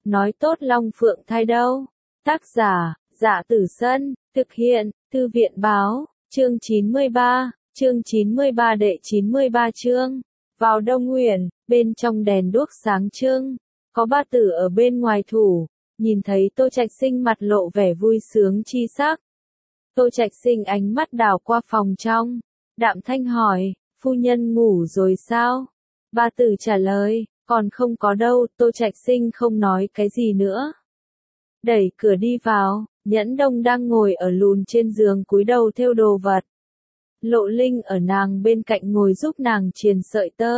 nói tốt Long Phượng thai đâu. Tác giả, Dạ Tử Sân, thực hiện, Thư viện báo, chương 93 đệ 93 chương. Vào Đông Nguyền, bên trong đèn đuốc sáng trưng, có ba tử ở bên ngoài thủ, nhìn thấy Tô Trạch Sinh mặt lộ vẻ vui sướng chi sắc. Tô Trạch Sinh ánh mắt đảo qua phòng trong, đạm thanh hỏi, phu nhân ngủ rồi sao? Ba tử trả lời, còn không có đâu. Tô Trạch Sinh không nói cái gì nữa. Đẩy cửa đi vào, Nhẫn Đông đang ngồi ở lùn trên giường cúi đầu thêu đồ vật. Lộ Linh ở nàng bên cạnh ngồi giúp nàng triền sợi tơ.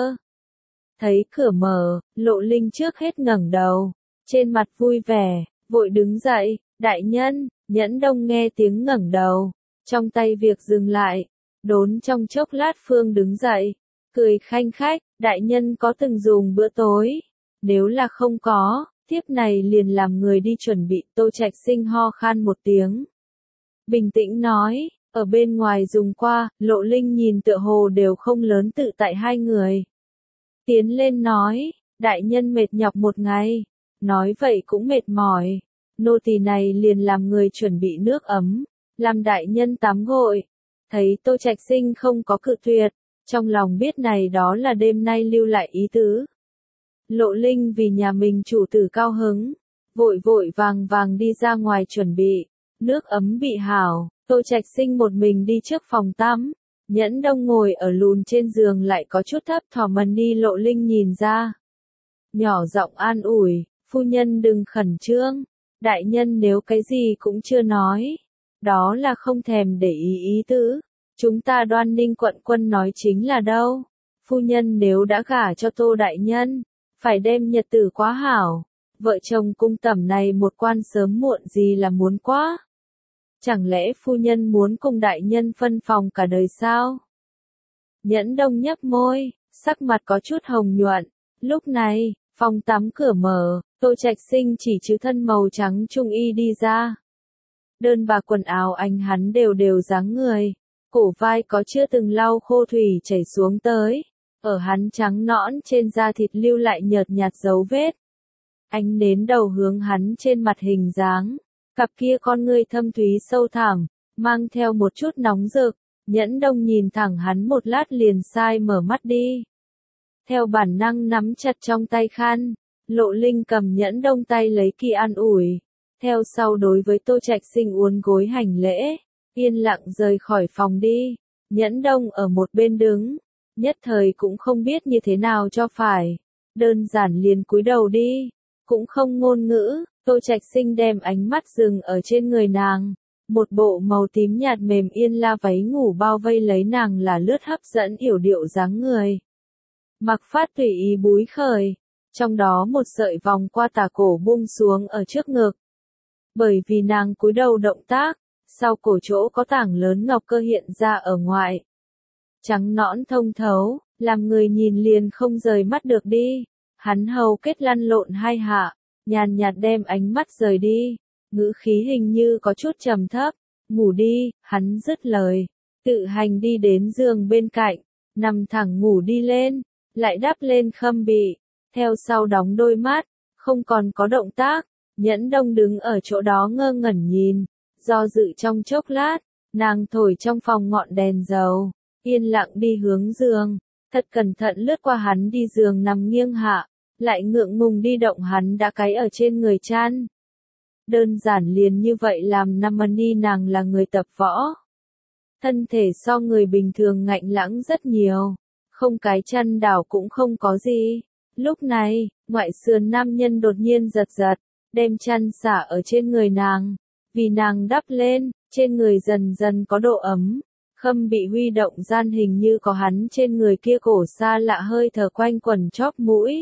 Thấy cửa mở, Lộ Linh trước hết ngẩng đầu, trên mặt vui vẻ, vội đứng dậy, đại nhân. Nhẫn Đông nghe tiếng ngẩng đầu, trong tay việc dừng lại, đốn trong chốc lát phương đứng dậy, cười khanh khách, đại nhân có từng dùng bữa tối? Nếu là không có, tiếp này liền làm người đi chuẩn bị. Tô Trạch Sinh ho khan một tiếng, bình tĩnh nói, ở bên ngoài dùng qua. Lộ Linh nhìn tựa hồ đều không lớn tự tại hai người. Tiến lên nói, đại nhân mệt nhọc một ngày, nói vậy cũng mệt mỏi. Nô tỳ này liền làm người chuẩn bị nước ấm, làm đại nhân tắm gội. Thấy Tô Trạch Sinh không có cự tuyệt, trong lòng biết này đó là đêm nay lưu lại ý tứ. Lộ Linh vì nhà mình chủ tử cao hứng, vội vội vàng vàng đi ra ngoài chuẩn bị. Nước ấm bị hảo, Tô Trạch Sinh một mình đi trước phòng tắm. Nhẫn Đông ngồi ở lùn trên giường lại có chút thấp thỏm đi. Lộ Linh nhìn ra, nhỏ giọng an ủi, phu nhân đừng khẩn trương, đại nhân nếu cái gì cũng chưa nói, đó là không thèm để ý tứ. Chúng ta Đoan Ninh quận quân nói chính là đâu. Phu nhân nếu đã gả cho Tô đại nhân, phải đem nhật tử quá hảo. Vợ chồng cung tẩm này một quan sớm muộn gì là muốn quá. Chẳng lẽ phu nhân muốn cùng đại nhân phân phòng cả đời sao? Nhẫn Đông nhấp môi, sắc mặt có chút hồng nhuận. Lúc này, phòng tắm cửa mở, Tô Trạch Sinh chỉ chứ thân màu trắng trung y đi ra. Đơn bà quần áo anh hắn đều dáng người, cổ vai có chưa từng lau khô thủy chảy xuống tới, ở hắn trắng nõn trên da thịt lưu lại nhợt nhạt dấu vết. Ánh nến đầu hướng hắn trên mặt hình dáng, cặp kia con ngươi thâm thúy sâu thẳm, mang theo một chút nóng rực. Nhẫn Đông nhìn thẳng hắn một lát liền sai mở mắt đi. Theo bản năng nắm chặt trong tay khăn, Lộ Linh cầm Nhẫn Đông tay lấy kỳ an ủi. Theo sau đối với Tô Trạch Sinh uốn gối hành lễ, yên lặng rời khỏi phòng đi. Nhẫn Đông ở một bên đứng, nhất thời cũng không biết như thế nào cho phải, đơn giản liền cúi đầu đi, cũng không ngôn ngữ. Tô Trạch Sinh đem ánh mắt dừng ở trên người nàng, một bộ màu tím nhạt mềm yên la váy ngủ bao vây lấy nàng là lướt hấp dẫn yểu điệu dáng người. Mặc phát tùy ý búi khởi, trong đó một sợi vòng qua tà cổ buông xuống ở trước ngực. Bởi vì nàng cúi đầu động tác, sau cổ chỗ có tảng lớn ngọc cơ hiện ra ở ngoài. Trắng nõn thông thấu, làm người nhìn liền không rời mắt được đi. Hắn hầu kết lăn lộn hai hạ, nhàn nhạt đem ánh mắt rời đi, ngữ khí hình như có chút trầm thấp. Ngủ đi. Hắn dứt lời, tự hành đi đến giường bên cạnh, nằm thẳng ngủ đi lên, lại đắp lên khâm bị, theo sau đóng đôi mắt, không còn có động tác. Nhẫn Đông đứng ở chỗ đó ngơ ngẩn nhìn, do dự trong chốc lát, nàng thổi trong phòng ngọn đèn dầu, yên lặng đi hướng giường, thật cẩn thận lướt qua hắn đi giường nằm nghiêng hạ, lại ngượng ngùng đi động hắn đã cái ở trên người chăn. Đơn giản liền như vậy làm Namani nàng là người tập võ. Thân thể so người bình thường ngạnh lãng rất nhiều, không cái chăn đảo cũng không có gì. Lúc này, ngoại sườn nam nhân đột nhiên giật giật, đem chăn xả ở trên người nàng, vì nàng đắp lên, trên người dần dần có độ ấm. Khâm bị huy động gian hình như có hắn trên người kia cổ xa lạ hơi thở quanh quẩn chóp mũi.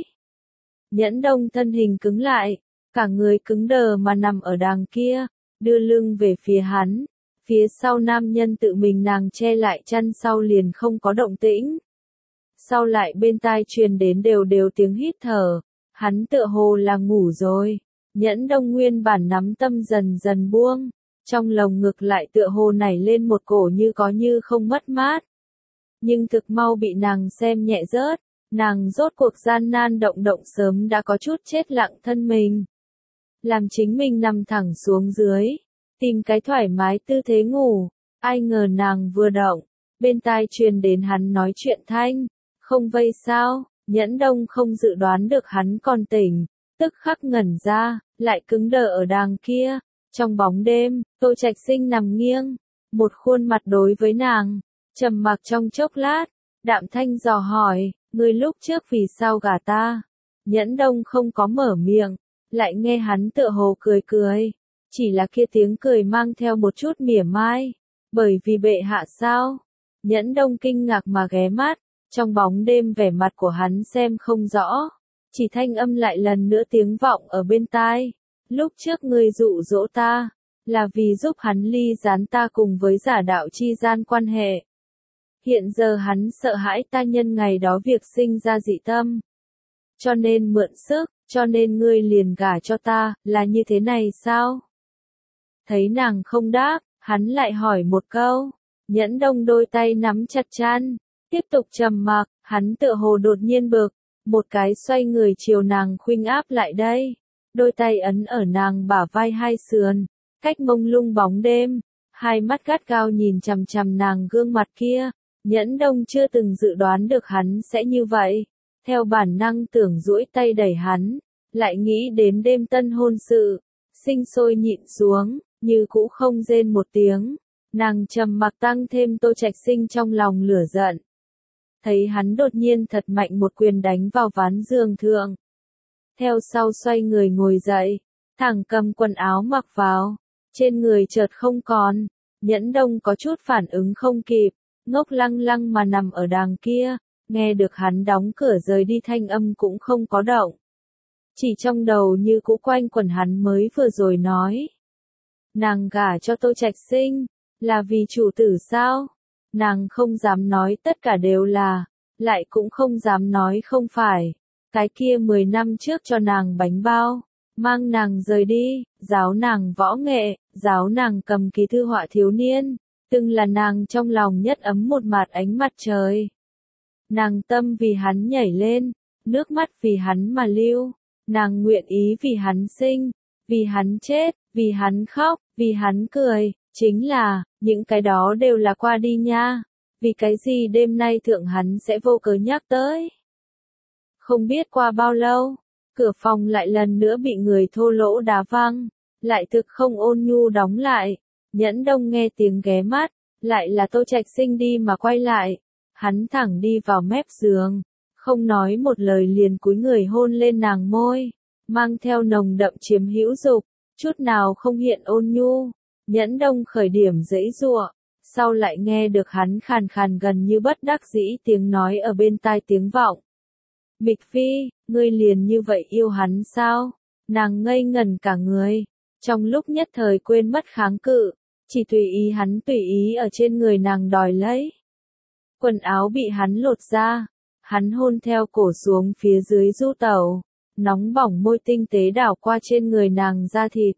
Nhẫn Đông thân hình cứng lại, cả người cứng đờ mà nằm ở đàng kia, đưa lưng về phía hắn. Phía sau nam nhân tự mình nàng che lại chăn sau liền không có động tĩnh. Sau lại bên tai truyền đến đều tiếng hít thở, hắn tựa hồ là ngủ rồi. Nhẫn Đông nguyên bản nắm tâm dần dần buông, trong lồng ngực lại tựa hồ nảy lên một cổ như có như không mất mát. Nhưng thực mau bị nàng xem nhẹ rớt, nàng rốt cuộc gian nan động sớm đã có chút chết lặng thân mình. làm chính mình nằm thẳng xuống dưới, tìm cái thoải mái tư thế ngủ. Ai ngờ nàng vừa động, bên tai truyền đến hắn nói chuyện thanh, không vây sao, Nhẫn Đông không dự đoán được hắn còn tỉnh, tức khắc ngẩn ra, lại cứng đờ ở đàng kia. Trong bóng đêm, Tô Trạch Sinh nằm nghiêng, một khuôn mặt đối với nàng, trầm mặc trong chốc lát, đạm thanh dò hỏi, ngươi lúc trước vì sao gả ta? Nhẫn Đông không có mở miệng, lại nghe hắn tựa hồ cười cười, chỉ là kia tiếng cười mang theo một chút mỉa mai, bởi vì bệ hạ sao? Nhẫn Đông kinh ngạc mà ghé mắt, trong bóng đêm vẻ mặt của hắn xem không rõ, chỉ thanh âm lại lần nữa tiếng vọng ở bên tai. Lúc trước ngươi dụ dỗ ta, là vì giúp hắn ly gián ta cùng với giả đạo chi gian quan hệ. Hiện giờ hắn sợ hãi ta nhân ngày đó việc sinh ra dị tâm. Cho nên mượn sức, cho nên ngươi liền gả cho ta, là như thế này sao? Thấy nàng không đáp, hắn lại hỏi một câu. Nhẫn Đông đôi tay nắm chặt chan, tiếp tục trầm mặc, hắn tựa hồ đột nhiên bực, một cái xoay người chiều nàng khuynh áp lại đây. Đôi tay ấn ở nàng bả vai hai sườn, cách mông lung bóng đêm, hai mắt gắt gao nhìn chằm chằm nàng gương mặt kia. Nhẫn Đông chưa từng dự đoán được hắn sẽ như vậy, theo bản năng tưởng duỗi tay đẩy hắn, lại nghĩ đến đêm tân hôn sự, sinh sôi nhịn xuống, như cũ không rên một tiếng. Nàng trầm mặc tăng thêm Tô Trạch Sinh trong lòng lửa giận. Thấy hắn đột nhiên thật mạnh một quyền đánh vào ván giường thượng. Theo sau xoay người ngồi dậy, thẳng cầm quần áo mặc vào, trên người chợt không còn. Nhẫn Đông có chút phản ứng không kịp, ngốc lăng lăng mà nằm ở đàng kia, nghe được hắn đóng cửa rời đi thanh âm cũng không có động. Chỉ trong đầu như cũ quanh quẩn hắn mới vừa rồi nói. Nàng gả cho Tô Trạch Sinh, là vì chủ tử sao? Nàng không dám nói tất cả đều là, lại cũng không dám nói không phải. Cái kia 10 năm trước cho nàng bánh bao, mang nàng rời đi, giáo nàng võ nghệ, giáo nàng cầm ký thư họa thiếu niên, từng là nàng trong lòng nhất ấm một mạt ánh mặt trời. Nàng tâm vì hắn nhảy lên, nước mắt vì hắn mà lưu, nàng nguyện ý vì hắn sinh, vì hắn chết, vì hắn khóc, vì hắn cười, chính là, những cái đó đều là qua đi nha, vì cái gì đêm nay thượng hắn sẽ vô cớ nhắc tới. Không biết qua bao lâu, cửa phòng lại lần nữa bị người thô lỗ đá văng, lại thực không ôn nhu đóng lại. Nhẫn Đông nghe tiếng ghé mắt, lại là Tô Trạch Sinh đi mà quay lại. Hắn thẳng đi vào mép giường, không nói một lời liền cúi người hôn lên nàng môi, mang theo nồng đậm chiếm hữu dục, chút nào không hiện ôn nhu. Nhẫn Đông khởi điểm giãy giụa, sau lại nghe được hắn khàn khàn gần như bất đắc dĩ tiếng nói ở bên tai tiếng vọng. Mịch Phi, ngươi liền như vậy yêu hắn sao? Nàng ngây ngẩn cả người, trong lúc nhất thời quên mất kháng cự, chỉ tùy ý hắn tùy ý ở trên người nàng đòi lấy. Quần áo bị hắn lột ra, hắn hôn theo cổ xuống phía dưới du tẩu, nóng bỏng môi tinh tế đảo qua trên người nàng da thịt.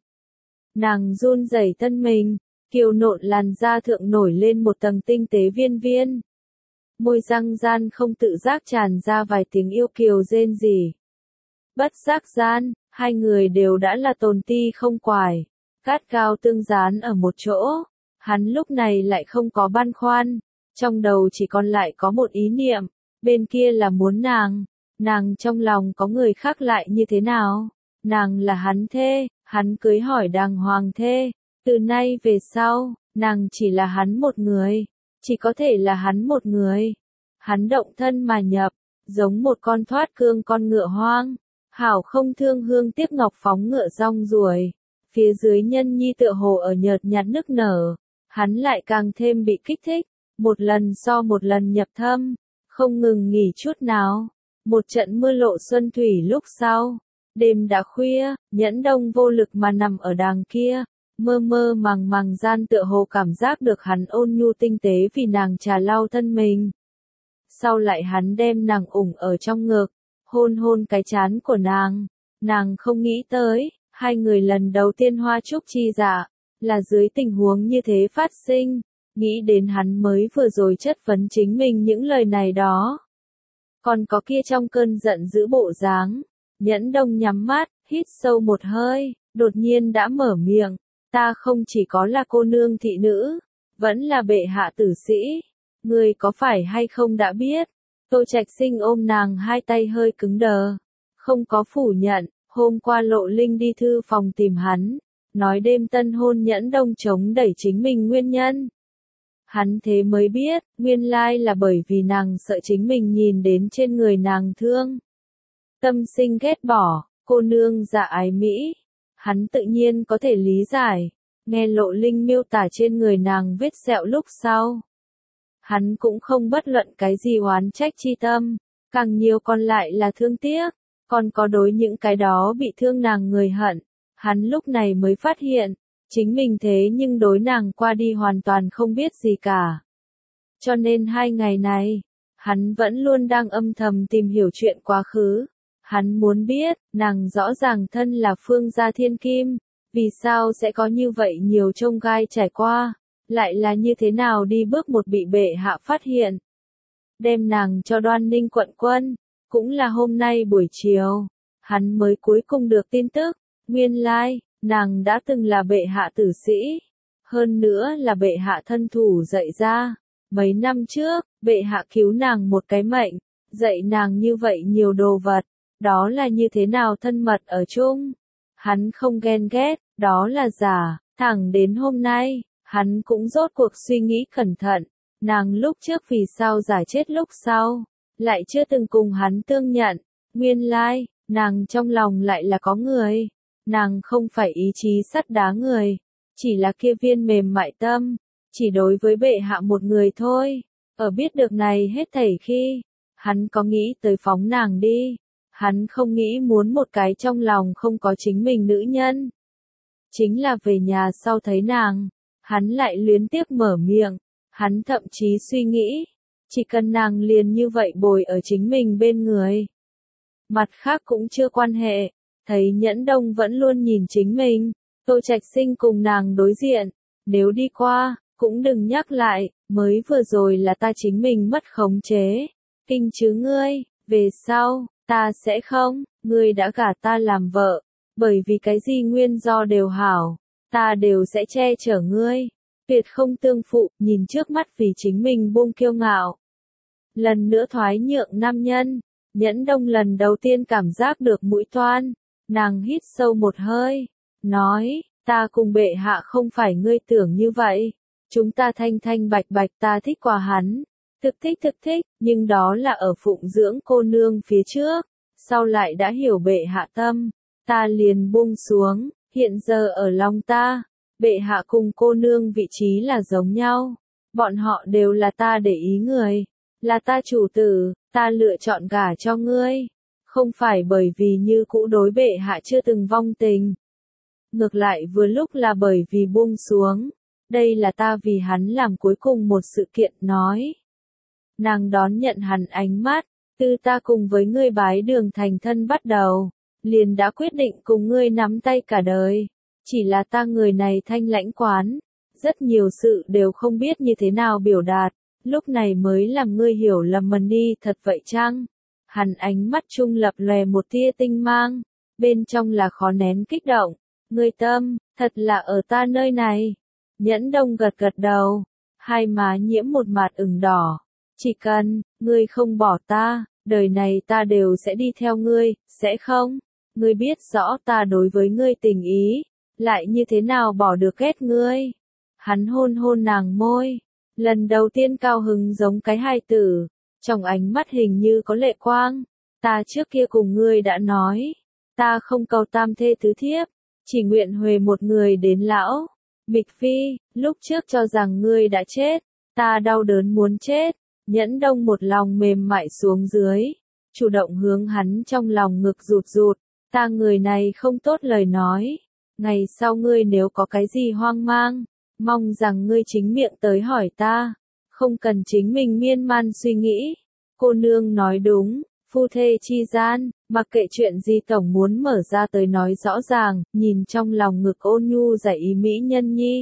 Nàng run rẩy thân mình, kiều nộn làn da thượng nổi lên một tầng tinh tế viên viên. Môi răng gian không tự giác tràn ra vài tiếng yêu kiều rên rỉ. Bất giác gian, hai người đều đã là tồn ti không quải, cát gao tương dán ở một chỗ. Hắn lúc này lại không có băn khoăn, trong đầu chỉ còn lại có một ý niệm, bên kia là muốn nàng trong lòng có người khác lại như thế nào? Nàng là hắn thê, hắn cưới hỏi đàng hoàng thê, từ nay về sau, nàng chỉ là hắn một người, chỉ có thể là hắn một người. Hắn động thân mà nhập, giống một con thoát cương con ngựa hoang, hảo không thương hương tiếc ngọc phóng ngựa rong ruổi, phía dưới nhân nhi tựa hồ ở nhợt nhạt nức nở, hắn lại càng thêm bị kích thích, một lần so một lần nhập thâm, không ngừng nghỉ chút nào. Một trận mưa lộ xuân thủy lúc sau, đêm đã khuya, Nhẫn Đông vô lực mà nằm ở đàng kia, mơ mơ màng màng gian tựa hồ cảm giác được hắn ôn nhu tinh tế vì nàng trà lau thân mình. Sau lại hắn đem nàng ủng ở trong ngực, hôn hôn cái trán của nàng không nghĩ tới, hai người lần đầu tiên hoa trúc chi dạ, là dưới tình huống như thế phát sinh, nghĩ đến hắn mới vừa rồi chất vấn chính mình những lời này đó. Còn có kia trong cơn giận dữ bộ dáng, Nhẫn Đông nhắm mắt, hít sâu một hơi, đột nhiên đã mở miệng, ta không chỉ có là cô nương thị nữ, vẫn là bệ hạ tử sĩ, ngươi có phải hay không đã biết. Tô Trạch Sinh ôm nàng hai tay hơi cứng đờ, không có phủ nhận, hôm qua Lộ Linh đi thư phòng tìm hắn, nói đêm tân hôn Nhẫn Đông chống đẩy chính mình nguyên nhân. Hắn thế mới biết, nguyên lai là bởi vì nàng sợ chính mình nhìn đến trên người nàng thương. Tâm sinh ghét bỏ, cô nương dạ ái mỹ. Hắn tự nhiên có thể lý giải, nghe Lộ Linh miêu tả trên người nàng vết sẹo lúc sau. Hắn cũng không bất luận cái gì oán trách chi tâm, càng nhiều còn lại là thương tiếc, còn có đối những cái đó bị thương nàng người hận. Hắn lúc này mới phát hiện, chính mình thế nhưng đối nàng qua đi hoàn toàn không biết gì cả. Cho nên 2 ngày này, hắn vẫn luôn đang âm thầm tìm hiểu chuyện quá khứ. Hắn muốn biết, nàng rõ ràng thân là Phương gia thiên kim, vì sao sẽ có như vậy nhiều chông gai trải qua, lại là như thế nào đi bước một bị bệ hạ phát hiện. Đem nàng cho Đoan Ninh quận quân, cũng là hôm nay buổi chiều, hắn mới cuối cùng được tin tức, nguyên lai, nàng đã từng là bệ hạ tử sĩ, hơn nữa là bệ hạ thân thủ dạy ra. Mấy năm trước, bệ hạ cứu nàng một cái mệnh, dạy nàng như vậy nhiều đồ vật, đó là như thế nào thân mật ở chung. Hắn không ghen ghét, đó là giả, thẳng đến hôm nay, hắn cũng rốt cuộc suy nghĩ cẩn thận, nàng lúc trước vì sao giả chết lúc sau, lại chưa từng cùng hắn tương nhận, nguyên lai, nàng trong lòng lại là có người, nàng không phải ý chí sắt đá người, chỉ là kia viên mềm mại tâm, chỉ đối với bệ hạ một người thôi. Ở biết được này hết thảy khi, hắn có nghĩ tới phóng nàng đi, hắn không nghĩ muốn một cái trong lòng không có chính mình nữ nhân. Chính là về nhà sau thấy nàng, hắn lại luyến tiếc mở miệng, hắn thậm chí suy nghĩ, chỉ cần nàng liền như vậy bồi ở chính mình bên người. Mặt khác cũng chưa quan hệ, thấy Nhẫn Đông vẫn luôn nhìn chính mình, Tô Trạch Sinh cùng nàng đối diện, nếu đi qua, cũng đừng nhắc lại, mới vừa rồi là ta chính mình mất khống chế, kinh chứ ngươi, về sau, ta sẽ không, ngươi đã gả ta làm vợ, bởi vì cái gì nguyên do đều hảo, ta đều sẽ che chở ngươi, tuyệt không tương phụ, nhìn trước mắt vì chính mình buông kiêu ngạo. Lần nữa thoái nhượng nam nhân, Nhẫn Đông lần đầu tiên cảm giác được mũi toan, nàng hít sâu một hơi, nói, ta cùng bệ hạ không phải ngươi tưởng như vậy, chúng ta thanh thanh bạch bạch ta thích qua hắn, thực thích, nhưng đó là ở phụng dưỡng cô nương phía trước, sau lại đã hiểu bệ hạ tâm, ta liền buông xuống, hiện giờ ở lòng ta, bệ hạ cùng cô nương vị trí là giống nhau, bọn họ đều là ta để ý người, là ta chủ tử, ta lựa chọn gả cho ngươi, không phải bởi vì như cũ đối bệ hạ chưa từng vong tình. Ngược lại vừa lúc là bởi vì buông xuống, đây là ta vì hắn làm cuối cùng một sự kiện nói. Nàng đón nhận hắn ánh mắt, từ ta cùng với ngươi bái đường thành thân bắt đầu, liền đã quyết định cùng ngươi nắm tay cả đời, chỉ là ta người này thanh lãnh quán, rất nhiều sự đều không biết như thế nào biểu đạt, lúc này mới làm ngươi hiểu lầm mần đi thật vậy chăng? Hắn ánh mắt trung lập lòe một tia tinh mang, bên trong là khó nén kích động, ngươi tâm, thật là ở ta nơi này. Nhẫn Đông gật gật đầu, hai má nhiễm một mạt ửng đỏ, chỉ cần, ngươi không bỏ ta, đời này ta đều sẽ đi theo ngươi, sẽ không? Ngươi biết rõ ta đối với ngươi tình ý, lại như thế nào bỏ được ghét ngươi? Hắn hôn hôn nàng môi, lần đầu tiên cao hứng giống cái hài tử, trong ánh mắt hình như có lệ quang, ta trước kia cùng ngươi đã nói, ta không cầu tam thê tứ thiếp, chỉ nguyện huề một người đến lão. Mịch Phi, lúc trước cho rằng ngươi đã chết, ta đau đớn muốn chết, Nhẫn Đông một lòng mềm mại xuống dưới, chủ động hướng hắn trong lòng ngực rụt rụt, ta người này không tốt lời nói, ngày sau ngươi nếu có cái gì hoang mang, mong rằng ngươi chính miệng tới hỏi ta, không cần chính mình miên man suy nghĩ. Cô nương nói đúng, phu thê chi gian, mặc kệ chuyện gì tổng muốn mở ra tới nói rõ ràng, nhìn trong lòng ngực ôn nhu giải ý mỹ nhân nhi.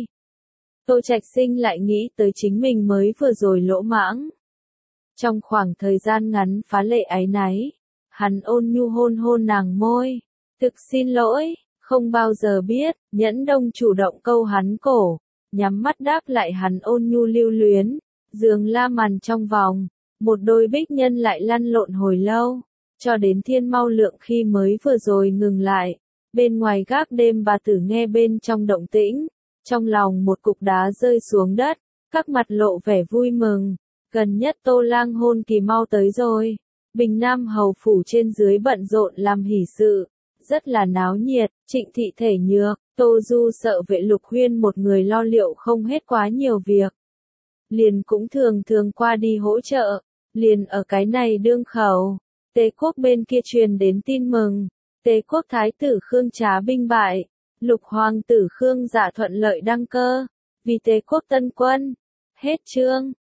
Tô Trạch Sinh lại nghĩ tới chính mình mới vừa rồi lỗ mãng. Trong khoảng thời gian ngắn phá lệ áy náy, hắn ôn nhu hôn hôn nàng môi, thực xin lỗi, Không bao giờ biết, Nhẫn Đông chủ động câu hắn cổ, nhắm mắt đáp lại hắn ôn nhu lưu luyến, giường la màn trong vòng, một đôi bích nhân lại lăn lộn hồi lâu, cho đến thiên mau lượng khi mới vừa rồi ngừng lại. Bên ngoài gác đêm bà tử nghe bên trong động tĩnh, trong lòng một cục đá rơi xuống đất, các mặt lộ vẻ vui mừng, gần nhất Tô Lang hôn kỳ mau tới rồi. Bình Nam hầu phủ trên dưới bận rộn làm hỷ sự, rất là náo nhiệt. Trịnh Thị thể nhược, Tô Du sợ vệ Lục Huyên một người lo liệu không hết quá nhiều việc, liền cũng thường thường qua đi hỗ trợ. Liền ở cái này đương khẩu, Tề quốc bên kia truyền đến tin mừng, Tề quốc thái tử Khương Trá binh bại, Lục hoàng tử Khương Dạ thuận lợi đăng cơ, vì Tề quốc tân quân. Hết chương.